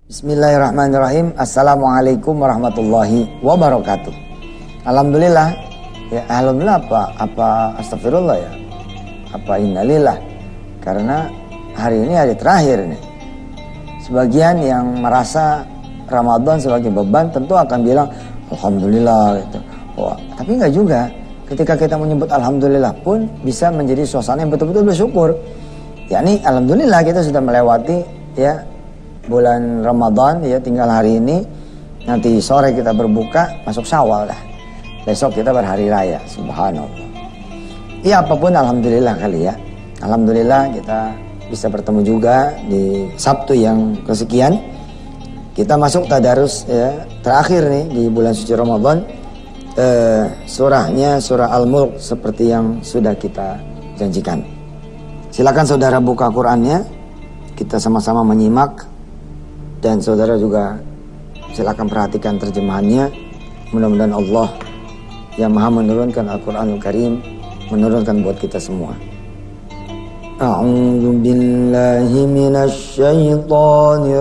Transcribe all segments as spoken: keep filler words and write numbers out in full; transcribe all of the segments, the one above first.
Bismillahirrahmanirrahim. Assalamualaikum warahmatullahi wabarakatuh. Alhamdulillah. Ya, alhamdulillah apa? Apa astagfirullah ya? Apa innalillah? Karena hari ini hari terakhir nih. Sebagian yang merasa Ramadan sebagai beban tentu akan bilang alhamdulillah gitu. Wah, tapi enggak juga. Ketika kita menyebut alhamdulillah pun bisa menjadi suasana yang betul-betul bersyukur. Yakni alhamdulillah kita sudah melewati ya bulan Ramadan, ya tinggal hari ini, nanti sore kita berbuka, masuk Syawal dah. Besok kita berhari raya, subhanallah. Ya apapun alhamdulillah kali ya. Alhamdulillah kita bisa bertemu juga di Sabtu yang kesekian. Kita masuk tadarus ya, terakhir nih di bulan suci Ramadan. Eh, surahnya surah Al-Mulk seperti yang sudah kita janjikan. Silakan saudara buka Qur'annya, kita sama-sama menyimak. Dan saudara juga silakan perhatikan terjemahannya. Mudah-mudahan Allah yang maha menurunkan Al-Quranul Karim menurunkan buat kita semua. A'udzu billahi minasy syaithanir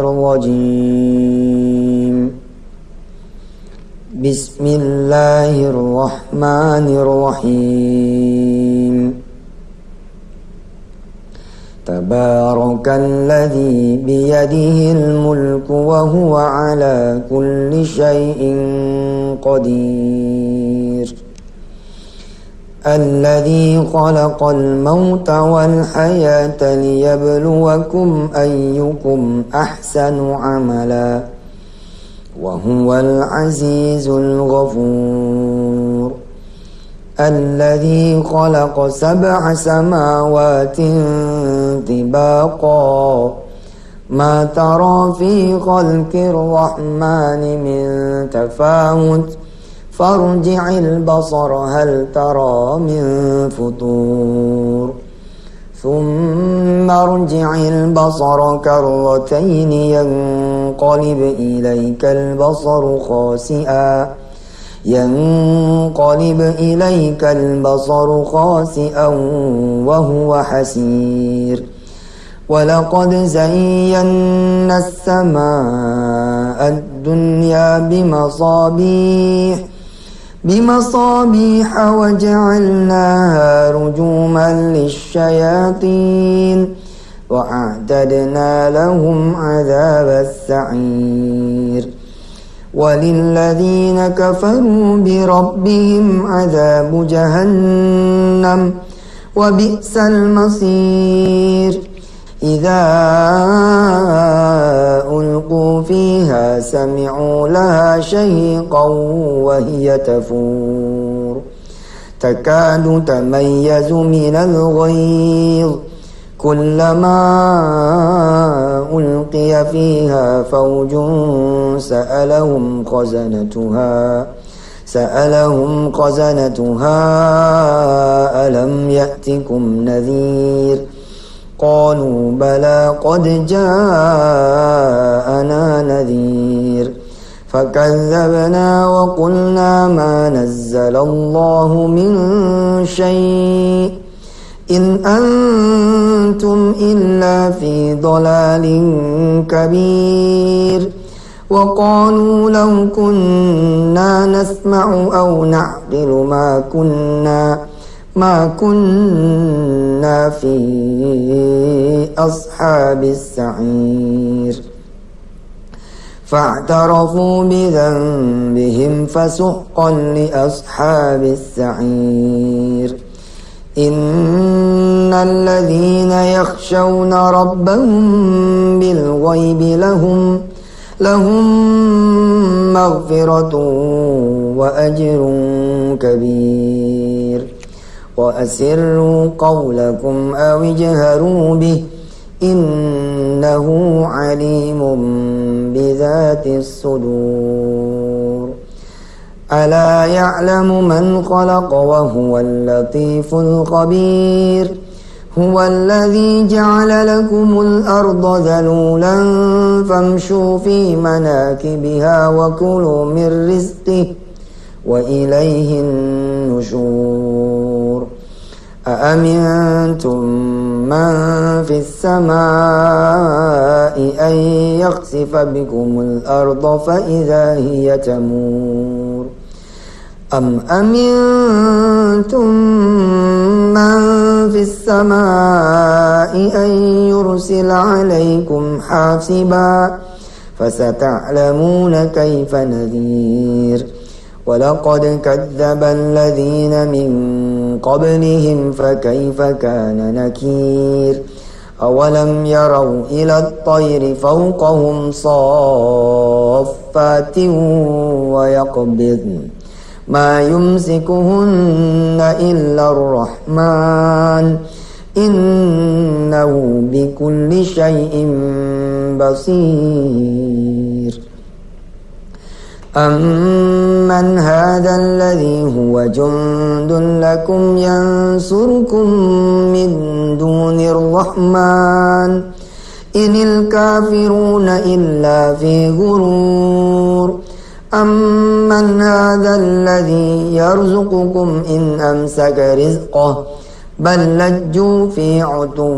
rajim. Bismillahirrahmanirrahim. Tabarakalladzi biyadihil mulku wa huwa ala kulli syai'in qadir. Alladzi khalaqal mauta wal hayata liyabluwakum ayyukum ahsanu amala wa huwal azizul ghafur. الذي خلق سبع سماوات طباقا ما ترى في خلق الرحمن من تفاوت فارجع البصر هل ترى من فطور ثم ارجع البصر كرتين ينقلب إليك البصر خاسئا ينقلب إليك البصر خاسئا وهو حسير ولقد زينا السماء الدنيا بمصابيح بمصابيح وجعلناها رجوما للشياطين وأعتدنا لهم عذاب السعير وللذين كفروا بربهم عذاب جهنم وبئس المصير إذا ألقوا فيها سمعوا لها شهيقا وهي تفور تكاد تميز من الغيظ كلما ألقي فيها فوج سألهم خزنتها سألهم خزنتها ألم يأتكم نذير قالوا بلى قد جاءنا نذير فكذبنا وقلنا ما نزل الله من شيء إن أنتم إلا في ضلال كبير وقالوا لو كنا نسمع أو نعقل ما كنا ما كنا في أصحاب السعير فاعترفوا بذنبهم فسحقا لأصحاب السعير إن الذين يخشون ربهم بالغيب لهم لهم مغفرة وأجر كبير وأسروا قولكم أو اجهروا به إنه عليم بذات الصدور ألا يعلم من خلق وهو اللطيف الخبير هو الذي جعل لكم الأرض ذلولا فامشوا في مناكبها وكلوا من رزقه وإليه النشور أأمنتم أمن في السماء أن يخسف بكم الأرض فإذا هي تمور أم أمنتم من في السماء أن يرسل عليكم حاسبا فستعلمون كيف نذير ولقد كذب الذين من قبلهم فكيف كان نكير أولم يروا إلى الطير فوقهم صافات ويقبضن ما يمسكهن إلا الرحمن إنه بكل شيء بصير أمن هذا الذي هو جند لكم ينصركم من دون الرحمن إن الكافرون إلا في غرور أمن هذا الذي يرزقكم إن أمسك رزقه بل لجوا في عتو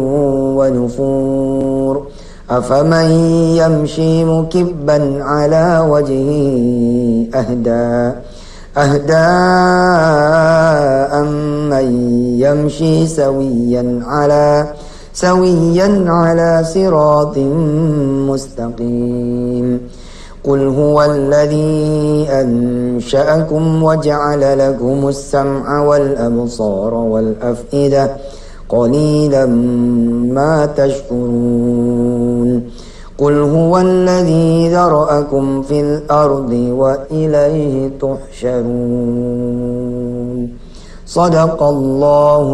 ونفور أفمن يمشي مكبا على وجهه أهدى أهدى أمن يمشي سويا على سويا على صراط مستقيم قل هو الذي أنشأكم وجعل لكم السمع والأبصار والأفئدة قليلا ما تشكرون قل هو الذي ذرأكم في الأرض وإليه تحشرون صدق الله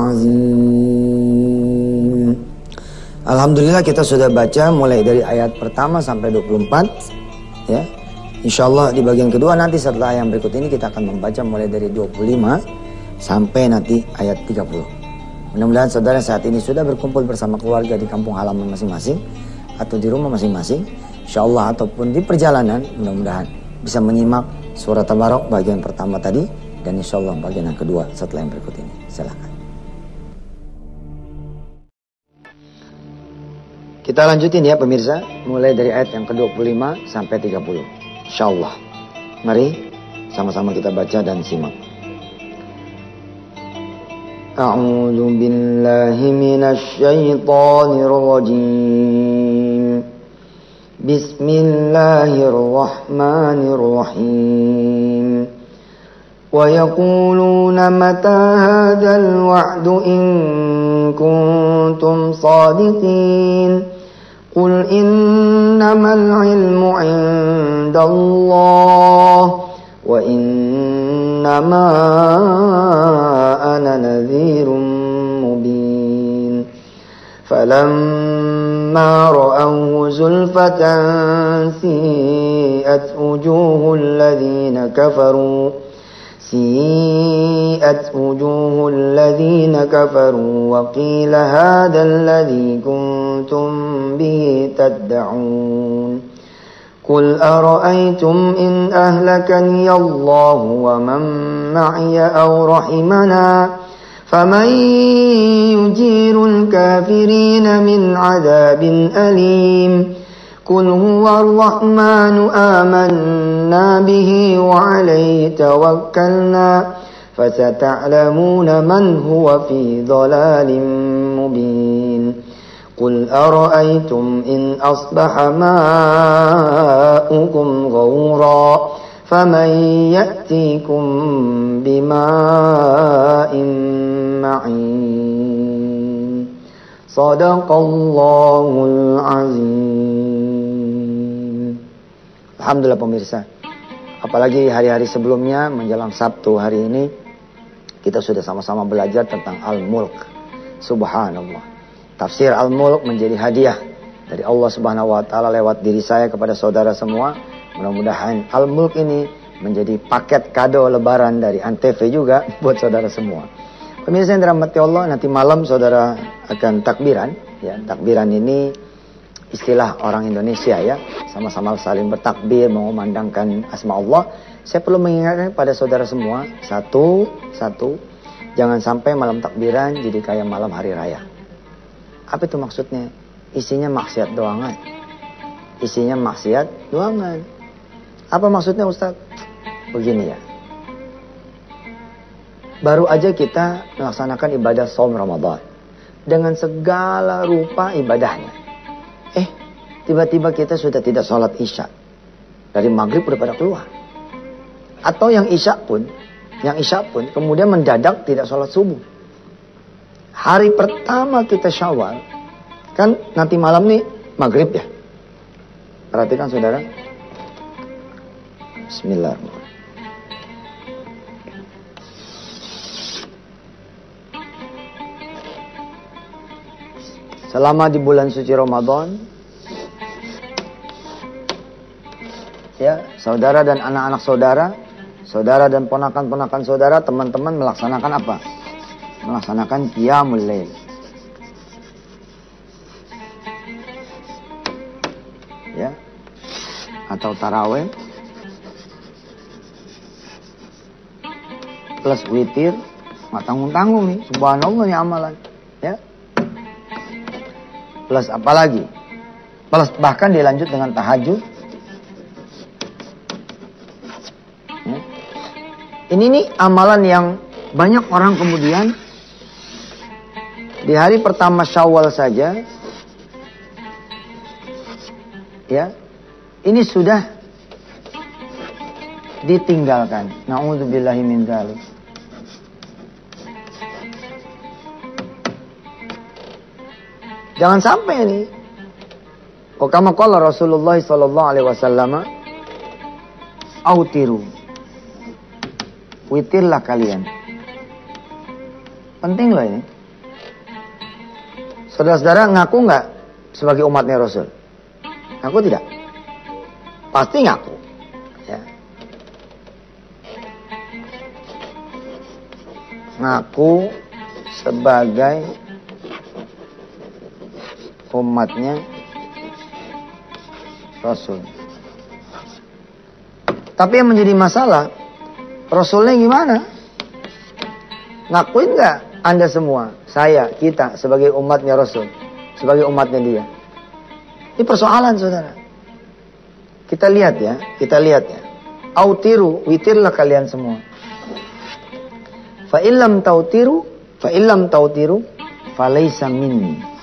العظيم. Alhamdulillah kita sudah baca mulai dari ayat pertama sampai dua puluh empat ya. Insyaallah di bagian kedua nanti setelah yang berikut ini kita akan membaca mulai dari dua puluh lima sampai nanti ayat tiga puluh. Mudah-mudahan saudara saat ini sudah berkumpul bersama keluarga di kampung halaman masing-masing atau di rumah masing-masing, insyaallah ataupun di perjalanan, mudah-mudahan bisa menyimak surat Tabarok bagian pertama tadi dan insyaallah bagian yang kedua setelah yang berikut ini. Silakan. Kita lanjutin ya pemirsa, mulai dari ayat yang ke dua puluh lima sampai tiga puluh. Insyaallah. Mari sama-sama kita baca dan simak. A'udzu billahi minasy syaithanir rajim. Bismillahirrahmanirrahim. Wa yaquluna mata hadzal wa'du in kuntum shadiqin. Qul innamal ilmu 'indallah wa innama ana nadhirun mubin. Falamma ra'awhu zulfatan si'at wujuhul ladzina kafaru سيئت وجوه الذين كفروا وقيل هذا الذي كنتم به تدعون قل أرأيتم إن أهلكني الله ومن معي أو رحمنا فمن يجير الكافرين من عذاب أليم قل هو الرحمن آمنا به وعليه توكلنا فستعلمون من هو في ضلال مبين قل أرأيتم إن أصبح ماؤكم غورا فمن يأتيكم بماء معين صدق الله العظيم. Alhamdulillah pemirsa, apalagi hari-hari sebelumnya menjelang Sabtu hari ini kita sudah sama-sama belajar tentang Al-Mulk. Subhanallah, tafsir Al-Mulk menjadi hadiah dari Allah Subhanahu wa taala lewat diri saya kepada saudara semua. Mudah-mudahan Al-Mulk ini menjadi paket kado lebaran dari Antv juga buat saudara semua. Pemirsa yang dirahmati Allah, nanti malam saudara akan takbiran ya. Takbiran ini istilah orang Indonesia ya, sama-sama saling bertakbir mengumandangkan asma Allah. Saya perlu mengingatkan pada saudara semua, satu, satu, jangan sampai malam takbiran jadi kayak malam hari raya. Apa itu maksudnya? Isinya maksiat doangan. Isinya maksiat doangan. Apa maksudnya Ustaz? Begini ya. Baru aja kita melaksanakan ibadah saum Ramadan. Dengan segala rupa ibadahnya. Eh, tiba-tiba kita sudah tidak sholat isya. Dari maghrib udah pada keluar. Atau yang isya pun, yang isya pun kemudian mendadak tidak sholat subuh. Hari pertama kita Syawal, kan nanti malam nih maghrib ya. Perhatikan saudara. Bismillahirrahmanirrahim. Selama di bulan suci Ramadan, ya, saudara dan anak-anak saudara, saudara dan ponakan-ponakan saudara, teman-teman melaksanakan apa? Melaksanakan qiyamul lail. Ya. Atau tarawih plus witir, nggak tanggung-tanggung nih, subhanallah nih amalan, ya. Plus apa lagi? Plus bahkan dilanjut dengan tahajud. Ya. Ini nih amalan yang banyak orang kemudian di hari pertama Syawal saja, ya, ini sudah ditinggalkan. Na'udzubillahi min dzalik. Jangan sampai nih. Kama qala Rasulullah sallallahu alaihi wasallam, autiru. Witirlah kalian. Penting loh ini. Saudara-saudara ngaku nggak sebagai umatnya Rasul? Ngaku tidak? Pasti ngaku. Ya. Ngaku sebagai umatnya Rasul. Tapi yang menjadi masalah, Rasulnya gimana? Ngakuin nggak Anda semua, saya, kita sebagai umatnya Rasul, sebagai umatnya dia? Ini persoalan saudara. Kita lihat ya, kita lihat ya. Autiru, witirlah kalian semua. Fa illam tautiru, fa illam tautiru, falaysa minni.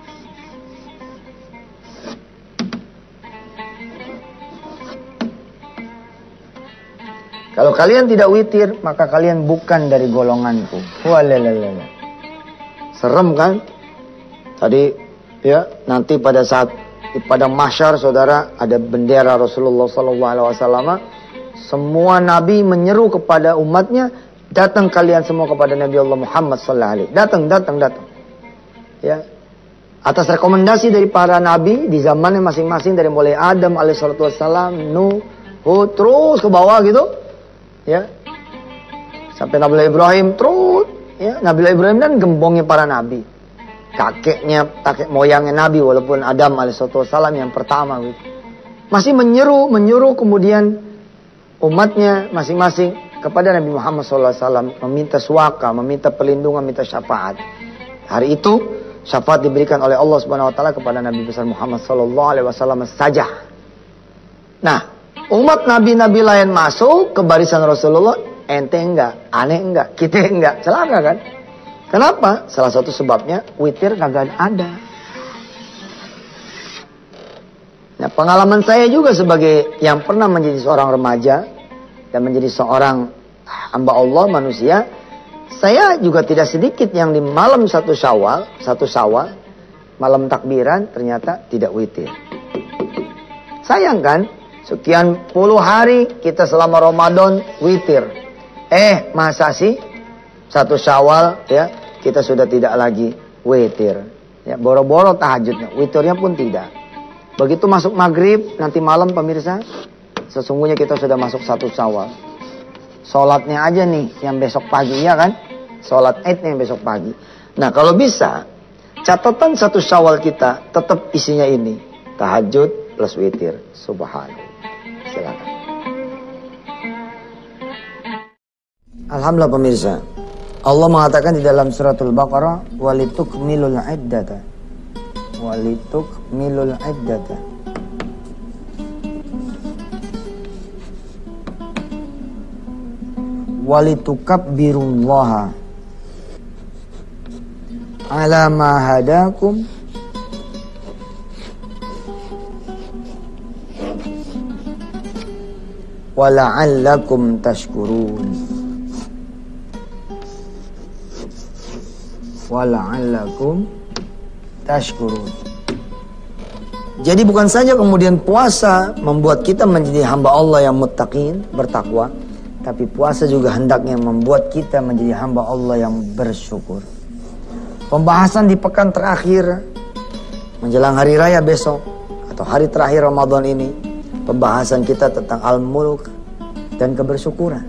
Kalau kalian tidak witir, maka kalian bukan dari golonganku. Walalala. Serem kan? Tadi ya, nanti pada saat di padang mahsyar saudara ada bendera Rasulullah sallallahu alaihi wasallam. Semua nabi menyeru kepada umatnya, datang kalian semua kepada Nabi Allah Muhammad sallallahu alaihi wasallam. Datang, datang, datang. Ya. Atas rekomendasi dari para nabi di zamannya masing-masing, dari mulai Adam alaihissalatu wassalam, Nuh, Hud, terus ke bawah gitu. Ya, sampai Nabi Ibrahim terus, ya, Nabi Ibrahim dan gembongnya para nabi, kakeknya, kakek moyangnya Nabi, walaupun Adam alaihissalam yang pertama, gitu. Masih menyeru, menyuruh kemudian umatnya masing-masing kepada Nabi Muhammad shallallahu alaihi wasallam, meminta suaka, meminta perlindungan, meminta syafaat. Hari itu syafaat diberikan oleh Allah Subhanahu Wa Taala kepada Nabi besar Muhammad shallallahu alaihi wasallam saja. Nah, umat nabi-nabi lain masuk ke barisan Rasulullah, ente enggak, aneh enggak, kita enggak, celaka kan? Kenapa? Salah satu sebabnya witir kagak ada. Nah, pengalaman saya juga sebagai yang pernah menjadi seorang remaja dan menjadi seorang hamba Allah manusia, saya juga tidak sedikit yang di malam satu Syawal, satu Syawal, malam takbiran ternyata tidak witir. Sayang kan? Sekian puluh hari kita selama Ramadan witir. Eh, masa sih satu Syawal ya kita sudah tidak lagi witir. Ya, boro-boro tahajudnya, witirnya pun tidak. Begitu masuk maghrib nanti malam pemirsa, sesungguhnya kita sudah masuk satu Syawal. Sholatnya aja nih yang besok pagi ya kan? Sholat Id yang besok pagi. Nah, kalau bisa catatan satu Syawal kita tetap isinya ini, tahajud plus witir. Subhanallah. Silakan. Alhamdulillah pemirsa. Allah mengatakan di dalam suratul Baqarah, walitukmilul iddata. walitukmilul iddata. Walitukabbirullaha ala ma hadakum wa la'allakum tashkurun. Wa la'allakum tashkurun. Jadi bukan saja kemudian puasa membuat kita menjadi hamba Allah yang muttaqin, bertakwa, tapi puasa juga hendaknya membuat kita menjadi hamba Allah yang bersyukur. Pembahasan di pekan terakhir menjelang hari raya besok atau hari terakhir Ramadan ini, pembahasan kita tentang al-mulk dan kebersyukuran.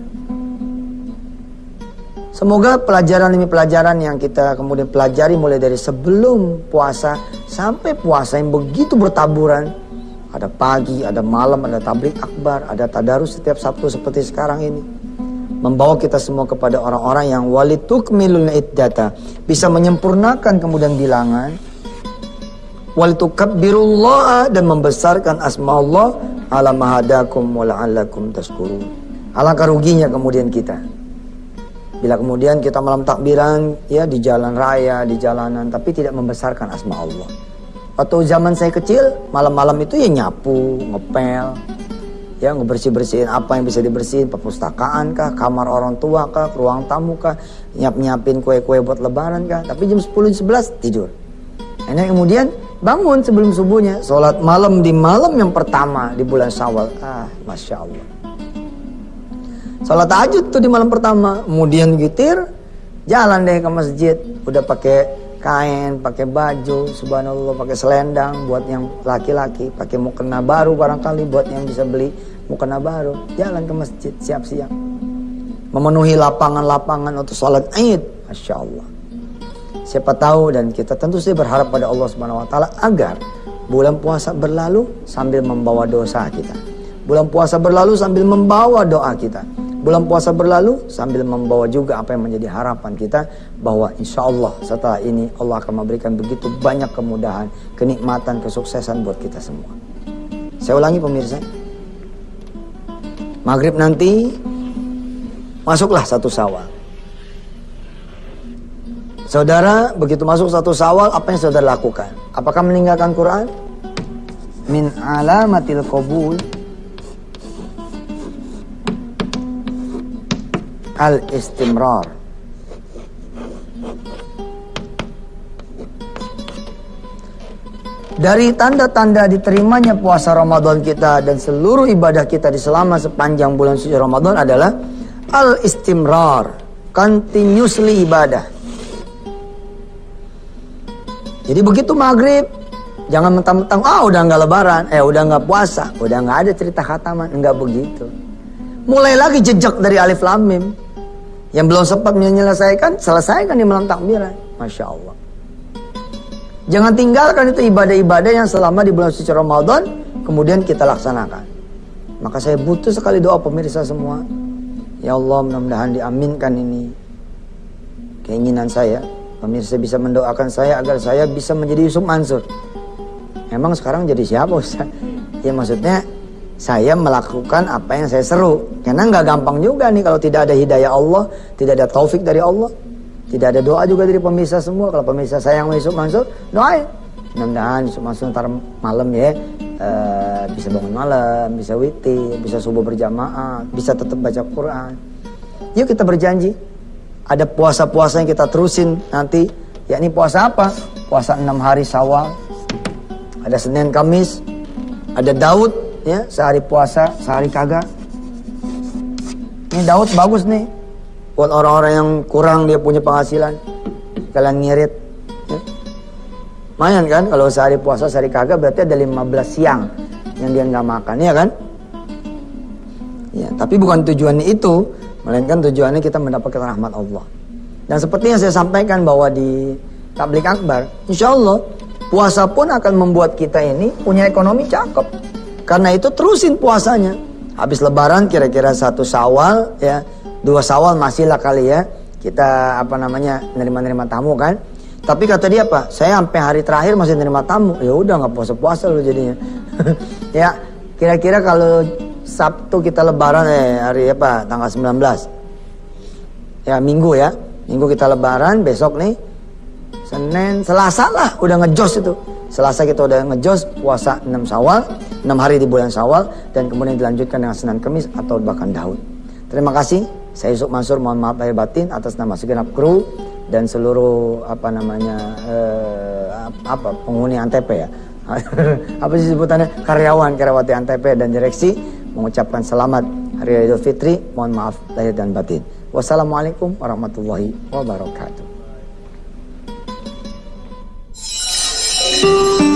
Semoga pelajaran demi pelajaran yang kita kemudian pelajari mulai dari sebelum puasa sampai puasa yang begitu bertaburan. Ada pagi, ada malam, ada tabligh akbar, ada tadarus setiap Sabtu seperti sekarang ini. Membawa kita semua kepada orang-orang yang walitukmilul iddata, bisa menyempurnakan kemudian bilangan, walitukabbirullaha, dan membesarkan asma Allah, ala mahadakum wa la'allakum tashkurun. Alangkah ruginya kemudian kita bila kemudian kita malam takbiran ya di jalan raya, di jalanan, tapi tidak membesarkan asma Allah. Waktu zaman saya kecil, malam-malam itu ya nyapu, ngepel, ya ngebersih-bersihin apa yang bisa dibersihin, perpustakaan kah, kamar orang tua kah, ruang tamu kah, nyiap-nyiapin kue-kue buat lebaran kah. Tapi jam sepuluh sebelas tidur. Nah, kemudian bangun sebelum subuhnya, sholat malam di malam yang pertama di bulan Syawal. Ah, Masya Allah. Sholat tahajud tuh di malam pertama, kemudian gitir, jalan deh ke masjid, udah pakai kain, pakai baju, subhanallah, pakai selendang buat yang laki-laki, pakai mukena baru barangkali buat yang bisa beli mukena baru, jalan ke masjid siap-siap, memenuhi lapangan-lapangan untuk sholat Id, Masya Allah. Siapa tahu, dan kita tentu saja berharap pada Allah Subhanahu Wa Taala agar bulan puasa berlalu sambil membawa dosa kita, bulan puasa berlalu sambil membawa doa kita, bulan puasa berlalu sambil membawa juga apa yang menjadi harapan kita, bahwa insya Allah setelah ini Allah akan memberikan begitu banyak kemudahan, kenikmatan, kesuksesan buat kita semua. Saya ulangi pemirsa, maghrib nanti masuklah satu Syawal. Saudara begitu masuk satu Syawal, apa yang saudara lakukan? Apakah meninggalkan Quran? Min alamatil qabul al-istimrar. Dari tanda-tanda diterimanya puasa Ramadan kita dan seluruh ibadah kita di selama sepanjang bulan suci Ramadan adalah al-istimrar, continuously ibadah. Jadi begitu maghrib, jangan mentang-mentang ah udah nggak lebaran, eh udah nggak puasa, udah nggak ada cerita khataman, enggak begitu. Mulai lagi jejak dari alif lam mim. Yang belum sempat menyelesaikan, selesaikan di malam takbiran. Masya Allah. Jangan tinggalkan itu ibadah-ibadah yang selama di bulan suci Ramadan kemudian kita laksanakan. Maka saya butuh sekali doa pemirsa semua. Ya Allah, mudah-mudahan diaminkan ini keinginan saya. Pemirsa bisa mendoakan saya agar saya bisa menjadi Yusuf Mansur. Emang sekarang jadi siapa Ustaz? Ya maksudnya saya melakukan apa yang saya seru. Karena nggak gampang juga nih kalau tidak ada hidayah Allah, tidak ada taufik dari Allah, tidak ada doa juga dari pemirsa semua. Kalau pemirsa sayang Yusuf Mansur, doain. Mudah-mudahan Yusuf Mansur ntar malam ya uh, bisa bangun malam, bisa witir, bisa subuh berjamaah, bisa tetap baca Quran. Yuk kita berjanji. Ada puasa-puasa yang kita terusin nanti, yakni puasa apa? Puasa enam hari Syawal. Ada Senin, Kamis, ada Daud, ya sehari puasa, sehari kagak. Ini Daud bagus nih, buat orang-orang yang kurang dia punya penghasilan, kalian ngirit. Ya. Lumayan kan, kalau sehari puasa, sehari kagak berarti ada lima belas siang yang dia nggak makan, ya kan? Ya, tapi bukan tujuannya itu. Melainkan tujuannya kita mendapatkan rahmat Allah. Dan seperti yang saya sampaikan bahwa di tabligh akbar, insya Allah puasa pun akan membuat kita ini punya ekonomi cakep. Karena itu terusin puasanya. Habis lebaran kira-kira satu Syawal, ya dua Syawal masih lah kali ya kita apa namanya nerima-nerima tamu kan. Tapi kata dia apa? Saya sampai hari terakhir masih nerima tamu. Ya udah nggak puasa-puasa lo jadinya. Ya kira-kira kalau Sabtu kita lebaran eh hari apa? Tanggal sembilan belas. Ya Minggu ya. Minggu kita lebaran, besok nih Senin, Selasa lah udah ngejos itu. Selasa kita udah ngejos puasa enam Syawal, enam hari di bulan Syawal, dan kemudian dilanjutkan dengan Senin Kemis atau bahkan Daud. Terima kasih. Saya Yusuf Mansur, mohon maaf lahir batin atas nama segenap kru dan seluruh apa namanya eh, apa penghuni Antep ya. Apa sih sebutannya? Karyawan, karyawati Antep dan direksi mengucapkan selamat Hari Raya Idul Fitri. Mohon maaf lahir dan batin. Wassalamualaikum warahmatullahi wabarakatuh.